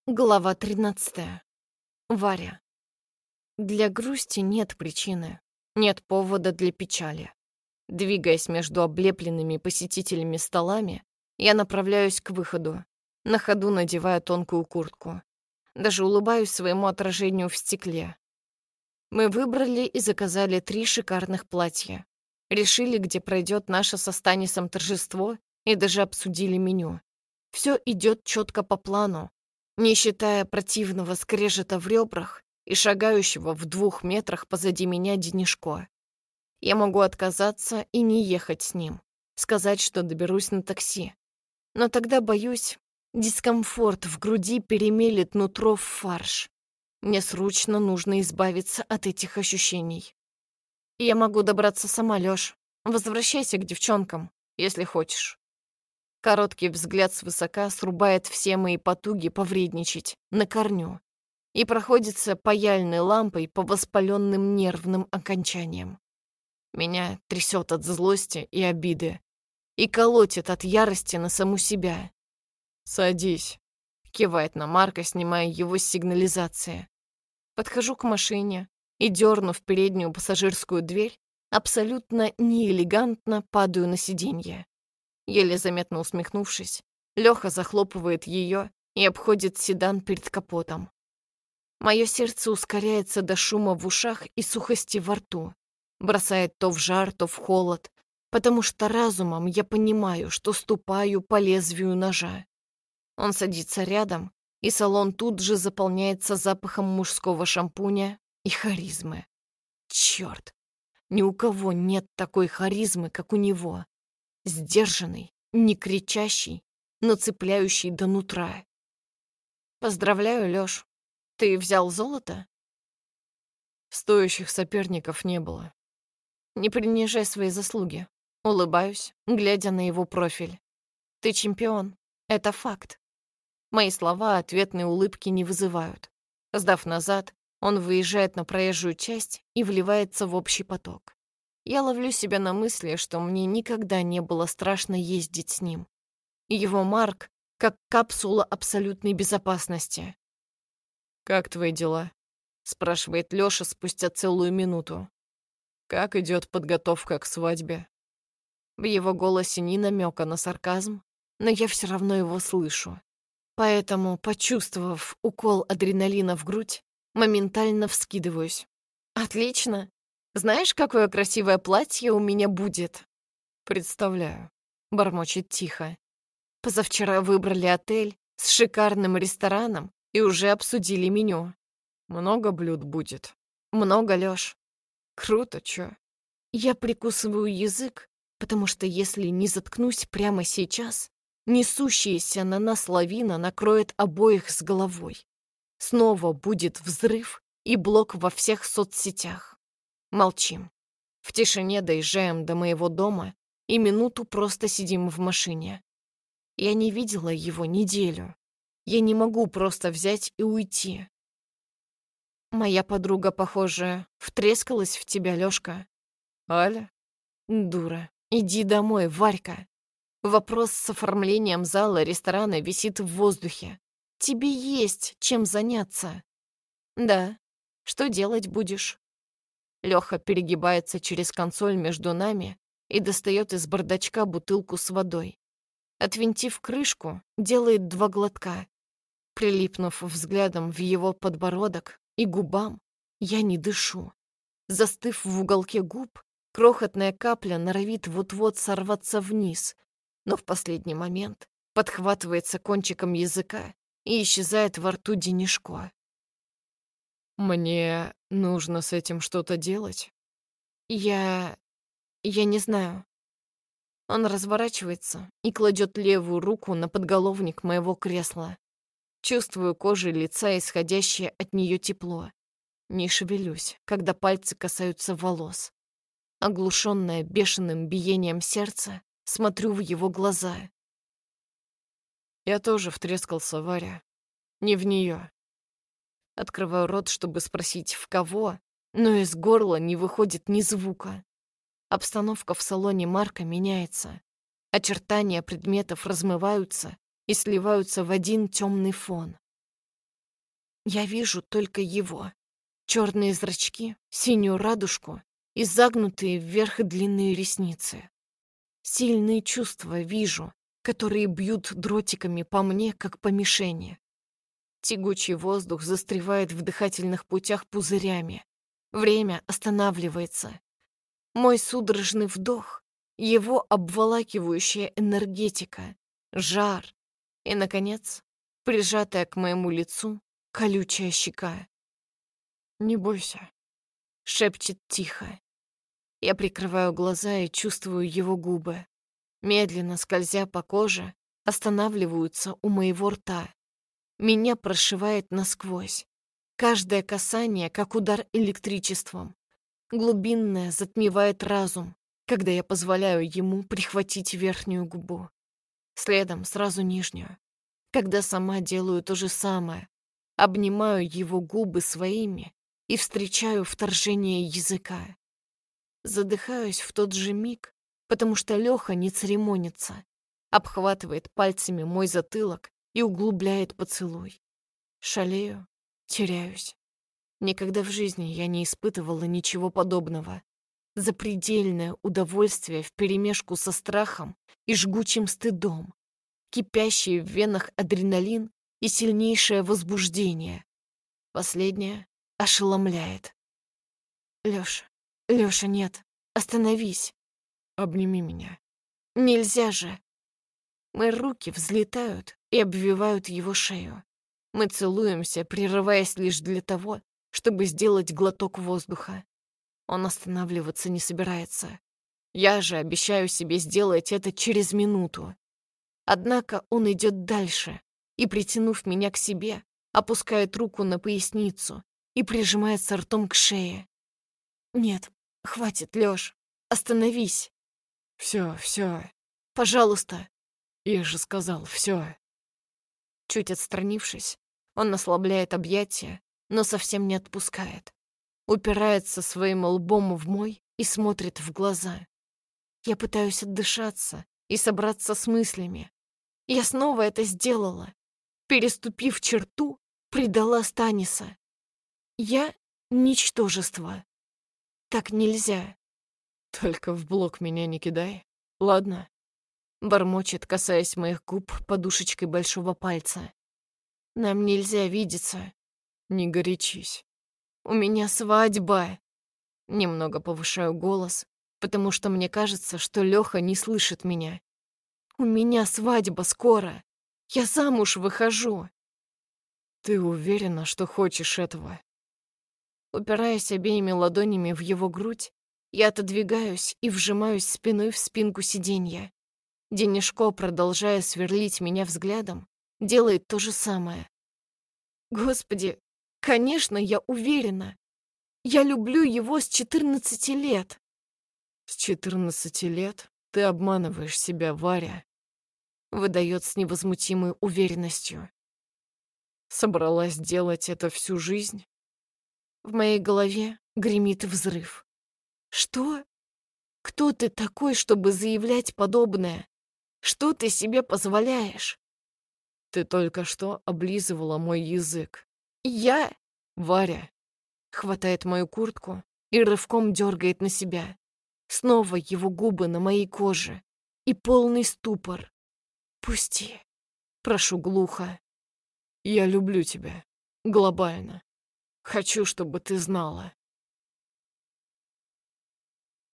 Глава 13. Варя. Для грусти нет причины, нет повода для печали. Двигаясь между облепленными посетителями столами, я направляюсь к выходу, на ходу надевая тонкую куртку. Даже улыбаюсь своему отражению в стекле. Мы выбрали и заказали 3 шикарных платья. Решили, где пройдет наше со Станисом торжество, и даже обсудили меню. Все идет четко по плану, не считая противного скрежета в ребрах и шагающего в 2 метрах позади меня Денишко. Я могу отказаться и не ехать с ним, сказать, что доберусь на такси. Но тогда, боюсь, дискомфорт в груди перемелет нутро в фарш. Мне срочно нужно избавиться от этих ощущений. Я могу добраться сама, Лёш. Возвращайся к девчонкам, если хочешь. Короткий взгляд свысока срубает все мои потуги повредничать на корню и проходится паяльной лампой по воспаленным нервным окончаниям. Меня трясет от злости и обиды и колотит от ярости на саму себя. «Садись», — кивает на Марка, снимая его с сигнализации. Подхожу к машине и, дернув переднюю пассажирскую дверь, абсолютно неэлегантно падаю на сиденье. Еле заметно усмехнувшись, Лёха захлопывает её и обходит седан перед капотом. Моё сердце ускоряется до шума в ушах и сухости во рту, бросает то в жар, то в холод, потому что разумом я понимаю, что ступаю по лезвию ножа. Он садится рядом, и салон тут же заполняется запахом мужского шампуня и харизмы. Чёрт, ни у кого нет такой харизмы, как у него. Сдержанный, не кричащий, но цепляющий до нутра. Поздравляю, Лёш. Ты взял золото? Стоящих соперников не было. Не принижай свои заслуги. Улыбаюсь, глядя на его профиль. Ты чемпион. Это факт. Мои слова ответной улыбки не вызывают. Сдав назад, он выезжает на проезжую часть и вливается в общий поток. Я ловлю себя на мысли, что мне никогда не было страшно ездить с ним. Его Марк как капсула абсолютной безопасности. «Как твои дела?» — спрашивает Лёша спустя целую минуту. «Как идет подготовка к свадьбе?» В его голосе ни намека на сарказм, но я все равно его слышу. Поэтому, почувствовав укол адреналина в грудь, моментально вскидываюсь. «Отлично! Знаешь, какое красивое платье у меня будет?» «Представляю», — бормочет тихо. «Позавчера выбрали отель с шикарным рестораном и уже обсудили меню. много блюд будет. Много, Лёш. Круто, чё? Я прикусываю язык, потому что если не заткнусь прямо сейчас, несущаяся на нас лавина накроет обоих с головой. Снова будет взрыв и блок во всех соцсетях. Молчим. В тишине доезжаем до моего дома и минуту просто сидим в машине. Я не видела его неделю. Я не могу просто взять и уйти. Моя подруга, похоже, втрескалась в тебя, Лёшка. Аля? Дура. Иди домой, Варька. Вопрос с оформлением зала ресторана висит в воздухе. Тебе есть чем заняться. Да. Что делать будешь? Лёха перегибается через консоль между нами и достает из бардачка бутылку с водой. Отвинтив крышку, делает 2 глотка. Прилипнув взглядом в его подбородок и губам, я не дышу. Застыв в уголке губ, крохотная капля норовит вот-вот сорваться вниз, но в последний момент подхватывается кончиком языка и исчезает во рту Денишко. Мне нужно с этим что-то делать? Я не знаю. Он разворачивается и кладет левую руку на подголовник моего кресла. Чувствую кожей лица исходящее от нее тепло. Не шевелюсь, когда пальцы касаются волос. Оглушенная бешеным биением сердца, смотрю в его глаза. Я тоже втрескался, Варя. Не в неё. Открываю рот, чтобы спросить, в кого, но из горла не выходит ни звука. Обстановка в салоне Марка меняется. Очертания предметов размываются и сливаются в один темный фон. Я вижу только его. Черные зрачки, синюю радужку и загнутые вверх длинные ресницы. Сильные чувства вижу, которые бьют дротиками по мне, как по мишени. Тягучий воздух застревает в дыхательных путях пузырями. Время останавливается. Мой судорожный вдох, его обволакивающая энергетика, жар и, наконец, прижатая к моему лицу колючая щека. «Не бойся», — шепчет тихо. Я прикрываю глаза и чувствую его губы. Медленно скользя по коже, останавливаются у моего рта. Меня прошивает насквозь. Каждое касание, как удар электричеством. Глубинное затмевает разум, когда я позволяю ему прихватить верхнюю губу. Следом сразу нижнюю. Когда сама делаю то же самое. Обнимаю его губы своими и встречаю вторжение языка. Задыхаюсь в тот же миг, потому что Лёха не церемонится, обхватывает пальцами мой затылок и углубляет поцелуй. Шалею, теряюсь. Никогда в жизни я не испытывала ничего подобного. Запредельное удовольствие вперемешку со страхом и жгучим стыдом, кипящий в венах адреналин и сильнейшее возбуждение. Последнее ошеломляет. Лёша, нет, остановись. обними меня. Нельзя же. Мои руки взлетают и обвивают его шею. Мы целуемся, прерываясь лишь для того, чтобы сделать глоток воздуха. Он останавливаться не собирается. Я же обещаю себе сделать это через минуту. Однако он идет дальше и, притянув меня к себе, опускает руку на поясницу и прижимается ртом к шее. Нет, хватит, Лёш, остановись. Все. Пожалуйста. Я же сказал, все. Чуть отстранившись, он ослабляет объятия, но совсем не отпускает. Упирается своим лбом в мой и смотрит в глаза. Я пытаюсь отдышаться и собраться с мыслями. Я снова это сделала. Переступив черту, предала Станиса. Я — ничтожество. Так нельзя. Только в блок меня не кидай. Ладно? Бормочет, касаясь моих губ подушечкой большого пальца. Нам нельзя видеться. Не горячись. У меня свадьба. Немного повышаю голос, потому что мне кажется, что Лёха не слышит меня. У меня свадьба скоро. Я замуж выхожу. Ты уверена, что хочешь этого? Упираясь обеими ладонями в его грудь, я отодвигаюсь и вжимаюсь спиной в спинку сиденья. Денежко, продолжая сверлить меня взглядом, делает то же самое. Господи, конечно, я уверена. Я люблю его с 14 лет. С 14 лет ты обманываешь себя, Варя. Выдает с невозмутимой уверенностью. Собралась делать это всю жизнь? В моей голове гремит взрыв. Что? Кто ты такой, чтобы заявлять подобное? Что ты себе позволяешь? Ты только что облизывала мой язык. Я... Варя. Хватает мою куртку и рывком дергает на себя. Снова его губы на моей коже. И полный ступор. Пусти. Прошу глухо. Я люблю тебя. Глобально. Хочу, чтобы ты знала.